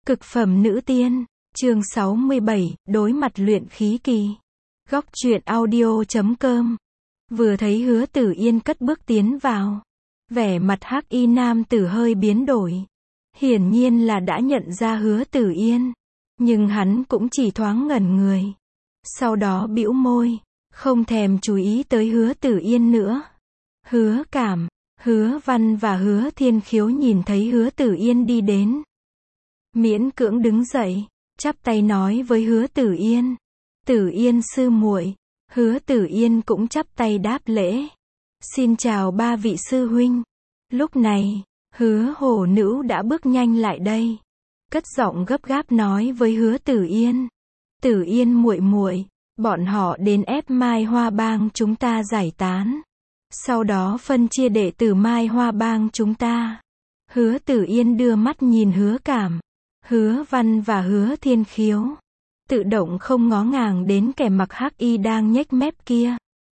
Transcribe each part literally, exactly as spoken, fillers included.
Cực phẩm nữ tiên, chương sáu mươi bảy, đối mặt luyện khí kỳ. Góc truyện audio chấm com. Vừa thấy Hứa Tử Yên cất bước tiến vào, vẻ mặt hắc y nam tử hơi biến đổi. Hiển nhiên là đã nhận ra Hứa Tử Yên, nhưng hắn cũng chỉ thoáng ngẩn người. Sau đó bĩu môi, không thèm chú ý tới Hứa Tử Yên nữa. Hứa Cảm, Hứa Văn và Hứa Thiên Khiếu nhìn thấy Hứa Tử Yên đi đến, miễn cưỡng đứng dậy, chắp tay nói với Hứa Tử Yên: "Tử Yên sư muội." Hứa Tử Yên cũng chắp tay đáp lễ: "Xin chào ba vị sư huynh." Lúc này, Hứa Hổ Nữ đã bước nhanh lại đây, cất giọng gấp gáp nói với Hứa Tử Yên: "Tử Yên muội muội, bọn họ đến ép Mai Hoa Bang chúng ta giải tán, sau đó phân chia đệ tử Mai Hoa Bang chúng ta." Hứa Tử Yên đưa mắt nhìn Hứa Cảm, Hứa Văn và Hứa Thiên Khiếu, tự động không ngó ngàng đến kẻ mặc hắc y đang nhếch mép kia.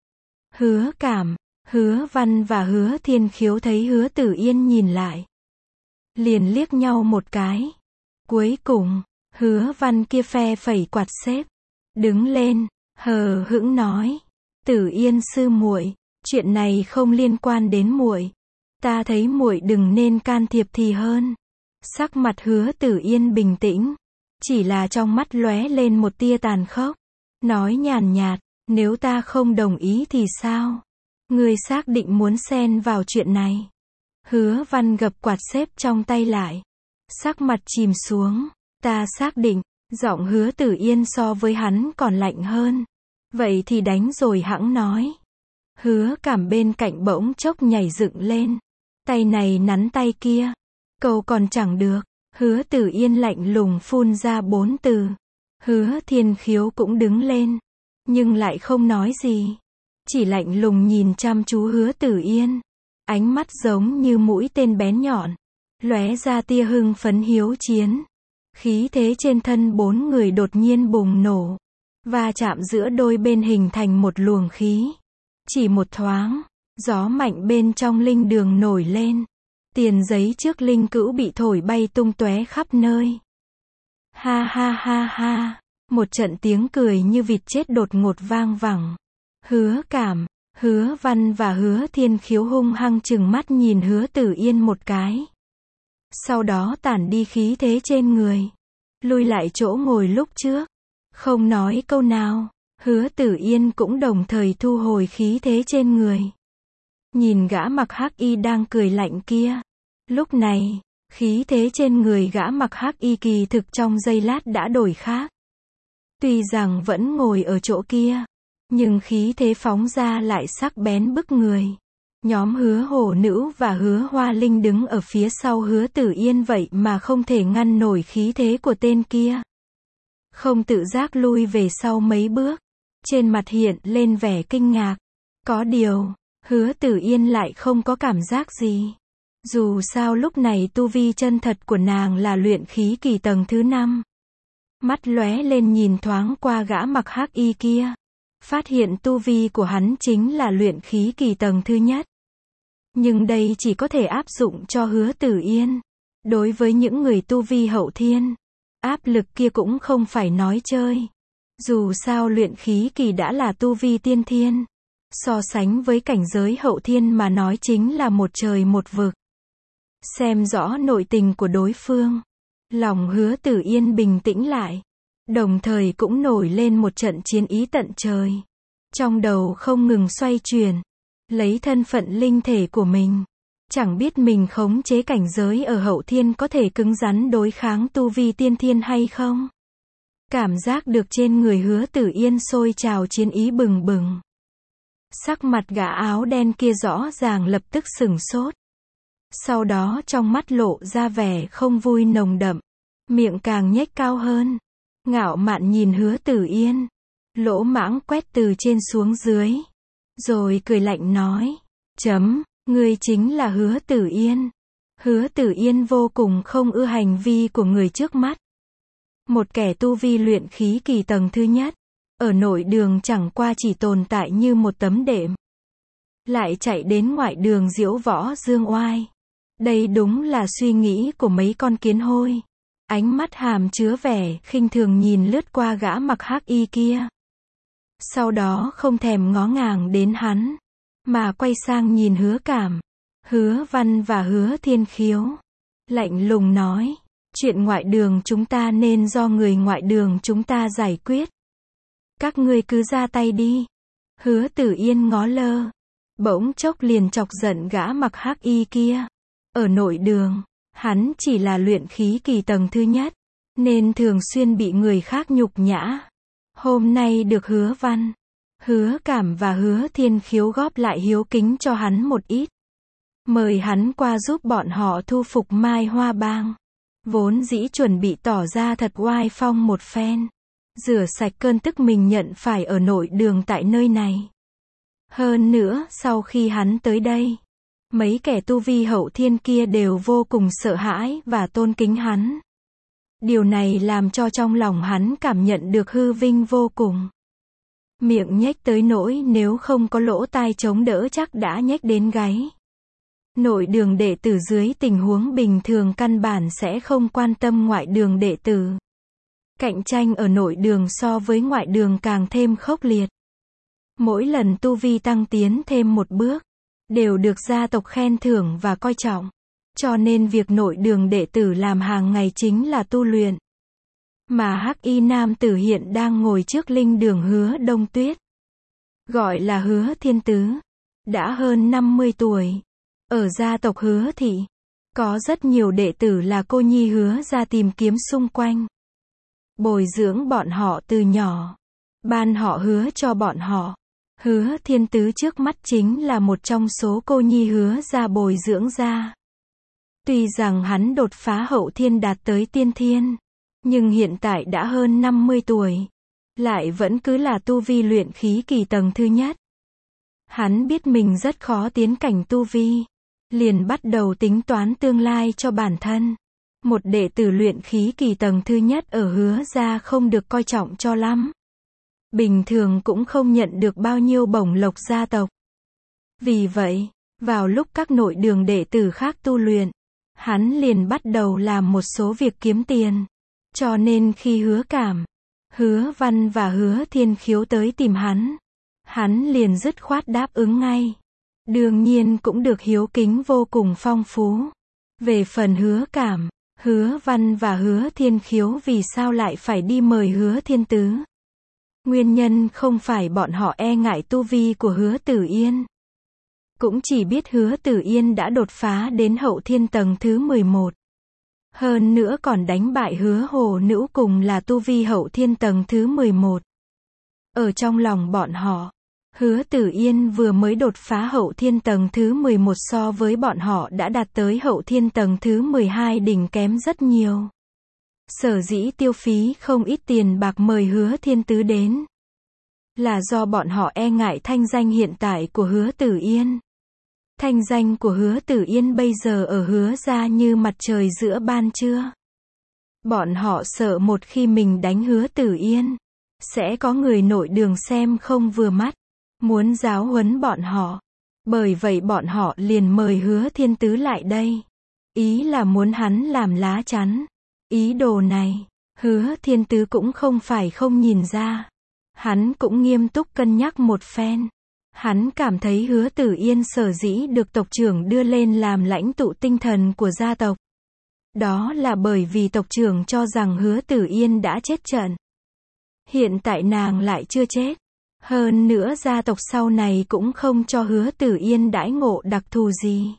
Hứa Cảm, Hứa Văn và Hứa Thiên Khiếu thấy Hứa Tử Yên nhìn lại, liền liếc nhau một cái. Cuối cùng, Hứa Văn kia phe phẩy quạt xếp, đứng lên, hờ hững nói: "Tử Yên sư muội, chuyện này không liên quan đến muội, ta thấy muội đừng nên can thiệp thì hơn." Sắc mặt Hứa Tử Yên bình tĩnh, chỉ là trong mắt lóe lên một tia tàn khốc, nói nhàn nhạt: "Nếu ta không đồng ý thì sao? Ngươi xác định muốn xen vào chuyện này?" Hứa Văn gập quạt xếp trong tay lại, sắc mặt chìm xuống: "Ta xác định." Giọng Hứa Tử Yên so với hắn còn lạnh hơn: "Vậy thì đánh rồi hẵng nói." Hứa Cảm bên cạnh bỗng chốc nhảy dựng lên, tay này nắn tay kia, câu còn chẳng được. Hứa Tử Yên lạnh lùng phun ra bốn từ. Hứa Thiên Khiếu cũng đứng lên, nhưng lại không nói gì, chỉ lạnh lùng nhìn chăm chú Hứa Tử Yên, ánh mắt giống như mũi tên bén nhọn, lóe ra tia hưng phấn hiếu chiến. Khí thế trên thân bốn người đột nhiên bùng nổ, va chạm giữa đôi bên hình thành một luồng khí. Chỉ một thoáng, gió mạnh bên trong linh đường nổi lên, tiền giấy trước linh cữu bị thổi bay tung tóe khắp nơi. Ha ha ha ha, một trận tiếng cười như vịt chết đột ngột vang vẳng. Hứa Cảm, Hứa Văn và Hứa Thiên Khiếu hung hăng trừng mắt nhìn Hứa Tử Yên một cái, sau đó tản đi khí thế trên người, lui lại chỗ ngồi lúc trước, không nói câu nào. Hứa Tử Yên cũng đồng thời thu hồi khí thế trên người, nhìn gã mặc hắc y đang cười lạnh kia. Lúc này, khí thế trên người gã mặc hắc y kỳ thực trong giây lát đã đổi khác. Tuy rằng vẫn ngồi ở chỗ kia, nhưng khí thế phóng ra lại sắc bén bức người. Nhóm Hứa Hổ Nữ và Hứa Hoa Linh đứng ở phía sau Hứa Tử Yên vậy mà không thể ngăn nổi khí thế của tên kia, không tự giác lui về sau mấy bước, trên mặt hiện lên vẻ kinh ngạc. Có điều, Hứa Tử Yên lại không có cảm giác gì. Dù sao lúc này tu vi chân thật của nàng là luyện khí kỳ tầng thứ năm. Mắt lóe lên nhìn thoáng qua gã mặc hắc y kia, phát hiện tu vi của hắn chính là luyện khí kỳ tầng thứ nhất. Nhưng đây chỉ có thể áp dụng cho Hứa Tử Yên. Đối với những người tu vi hậu thiên, áp lực kia cũng không phải nói chơi. Dù sao luyện khí kỳ đã là tu vi tiên thiên, so sánh với cảnh giới hậu thiên mà nói chính là một trời một vực. Xem rõ nội tình của đối phương, lòng Hứa Tử Yên bình tĩnh lại, đồng thời cũng nổi lên một trận chiến ý tận trời. Trong đầu không ngừng xoay chuyển, lấy thân phận linh thể của mình, chẳng biết mình khống chế cảnh giới ở hậu thiên có thể cứng rắn đối kháng tu vi tiên thiên hay không. Cảm giác được trên người Hứa Tử Yên sôi trào chiến ý bừng bừng. Sắc mặt gã áo đen kia rõ ràng lập tức sửng sốt. Sau đó trong mắt lộ ra vẻ không vui nồng đậm, miệng càng nhếch cao hơn, ngạo mạn nhìn Hứa Tử Yên, lỗ mãng quét từ trên xuống dưới, rồi cười lạnh nói: "Chấm, ngươi chính là Hứa Tử Yên." Hứa Tử Yên vô cùng không ưa hành vi của người trước mắt. Một kẻ tu vi luyện khí kỳ tầng thứ nhất, ở nội đường chẳng qua chỉ tồn tại như một tấm đệm, lại chạy đến ngoại đường diễu võ dương oai. Đây đúng là suy nghĩ của mấy con kiến hôi. ánh mắt hàm chứa vẻ khinh thường nhìn lướt qua gã mặc hắc y kia. Sau đó không thèm ngó ngàng đến hắn, mà quay sang nhìn Hứa Cảm, Hứa Văn và Hứa Thiên Khiếu. Lạnh lùng nói, chuyện ngoại đường chúng ta nên do người ngoại đường chúng ta giải quyết. Các ngươi cứ ra tay đi. Hứa Tử Yên ngó lơ, bỗng chốc liền chọc giận gã mặc hắc y kia. Ở nội đường, hắn chỉ là luyện khí kỳ tầng thứ nhất, nên thường xuyên bị người khác nhục nhã. Hôm nay được Hứa Văn, Hứa Cảm và Hứa Thiên Khiếu góp lại hiếu kính cho hắn một ít. Mời hắn qua giúp bọn họ thu phục Mai Hoa Bang. Vốn dĩ chuẩn bị tỏ ra thật oai phong một phen, rửa sạch cơn tức mình nhận phải ở nội đường tại nơi này. Hơn nữa, sau khi hắn tới đây, mấy kẻ tu vi hậu thiên kia đều vô cùng sợ hãi và tôn kính hắn. Điều này làm cho trong lòng hắn cảm nhận được hư vinh vô cùng. Miệng nhếch tới nỗi nếu không có lỗ tai chống đỡ chắc đã nhếch đến gáy. Nội đường đệ tử dưới tình huống bình thường căn bản sẽ không quan tâm ngoại đường đệ tử. Cạnh tranh ở nội đường so với ngoại đường càng thêm khốc liệt. Mỗi lần tu vi tăng tiến thêm một bước, đều được gia tộc khen thưởng và coi trọng. Cho nên việc nội đường đệ tử làm hàng ngày chính là tu luyện. Mà hắc y nam tử hiện đang ngồi trước linh đường Hứa Đông Tuyết, gọi là Hứa Thiên Tứ, đã hơn năm mươi tuổi. Ở gia tộc Hứa thị, có rất nhiều đệ tử là cô nhi Hứa ra tìm kiếm xung quanh. Bồi dưỡng bọn họ từ nhỏ, ban họ Hứa cho bọn họ. Hứa Thiên Tứ trước mắt chính là một trong số cô nhi Hứa ra bồi dưỡng ra. Tuy rằng hắn đột phá hậu thiên đạt tới tiên thiên, nhưng hiện tại đã hơn năm mươi tuổi, lại vẫn cứ là tu vi luyện khí kỳ tầng thứ nhất. Hắn biết mình rất khó tiến cảnh tu vi, liền bắt đầu tính toán tương lai cho bản thân. Một đệ tử luyện khí kỳ tầng thứ nhất ở Hứa gia không được coi trọng cho lắm. Bình thường cũng không nhận được bao nhiêu bổng lộc gia tộc. Vì vậy, vào lúc các nội đường đệ tử khác tu luyện, hắn liền bắt đầu làm một số việc kiếm tiền. Cho nên khi Hứa Cảm, Hứa Văn và Hứa Thiên Khiếu tới tìm hắn, hắn liền dứt khoát đáp ứng ngay. Đương nhiên cũng được hiếu kính vô cùng phong phú. Về phần Hứa Cảm, Hứa Văn và Hứa Thiên Khiếu vì sao lại phải đi mời Hứa Thiên Tứ? Nguyên nhân không phải bọn họ e ngại tu vi của Hứa Tử Yên. Cũng chỉ biết Hứa Tử Yên đã đột phá đến hậu thiên tầng thứ mười một. Hơn nữa còn đánh bại Hứa Hồ Nữ cùng là tu vi hậu thiên tầng thứ mười một. Ở trong lòng bọn họ, Hứa Tử Yên vừa mới đột phá hậu thiên tầng thứ mười một so với bọn họ đã đạt tới hậu thiên tầng thứ mười hai đỉnh kém rất nhiều. Sở dĩ tiêu phí không ít tiền bạc mời Hứa Thiên Tứ đến, là do bọn họ e ngại thanh danh hiện tại của Hứa Tử Yên. Thanh danh của Hứa Tử Yên bây giờ ở Hứa gia như mặt trời giữa ban trưa. Bọn họ sợ một khi mình đánh Hứa Tử Yên, sẽ có người nội đường xem không vừa mắt, muốn giáo huấn bọn họ. Bởi vậy bọn họ liền mời Hứa Thiên Tứ lại đây. Ý là muốn hắn làm lá chắn. Ý đồ này, Hứa Thiên Tứ cũng không phải không nhìn ra. Hắn cũng nghiêm túc cân nhắc một phen. Hắn cảm thấy Hứa Tử Yên sở dĩ được tộc trưởng đưa lên làm lãnh tụ tinh thần của gia tộc. Đó là bởi vì tộc trưởng cho rằng Hứa Tử Yên đã chết trận. Hiện tại nàng lại chưa chết. Hơn nữa gia tộc sau này cũng không cho Hứa Tử Yên đãi ngộ đặc thù gì.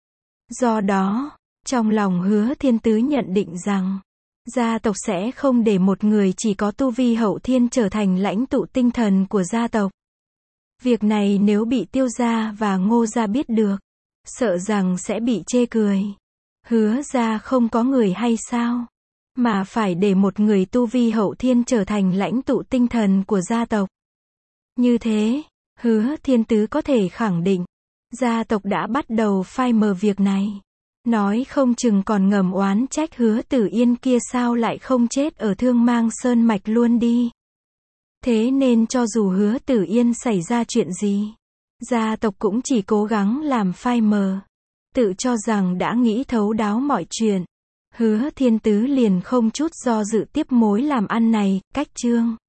Do đó, trong lòng Hứa Thiên Tứ nhận định rằng, gia tộc sẽ không để một người chỉ có tu vi hậu thiên trở thành lãnh tụ tinh thần của gia tộc. Việc này nếu bị Tiêu gia và Ngô gia biết được, sợ rằng sẽ bị chê cười. Hứa gia không có người hay sao? Mà phải để một người tu vi hậu thiên trở thành lãnh tụ tinh thần của gia tộc. Như thế, Hứa Thiên Tứ có thể khẳng định, gia tộc đã bắt đầu phai mờ việc này. Nói không chừng còn ngầm oán trách Hứa Tử Yên kia sao lại không chết ở Thương Mang Sơn Mạch luôn đi. Thế nên cho dù Hứa Tử Yên xảy ra chuyện gì, gia tộc cũng chỉ cố gắng làm phai mờ. Tự cho rằng đã nghĩ thấu đáo mọi chuyện. Hứa Thiên Tứ liền không chút do dự tiếp mối làm ăn này, cách Trương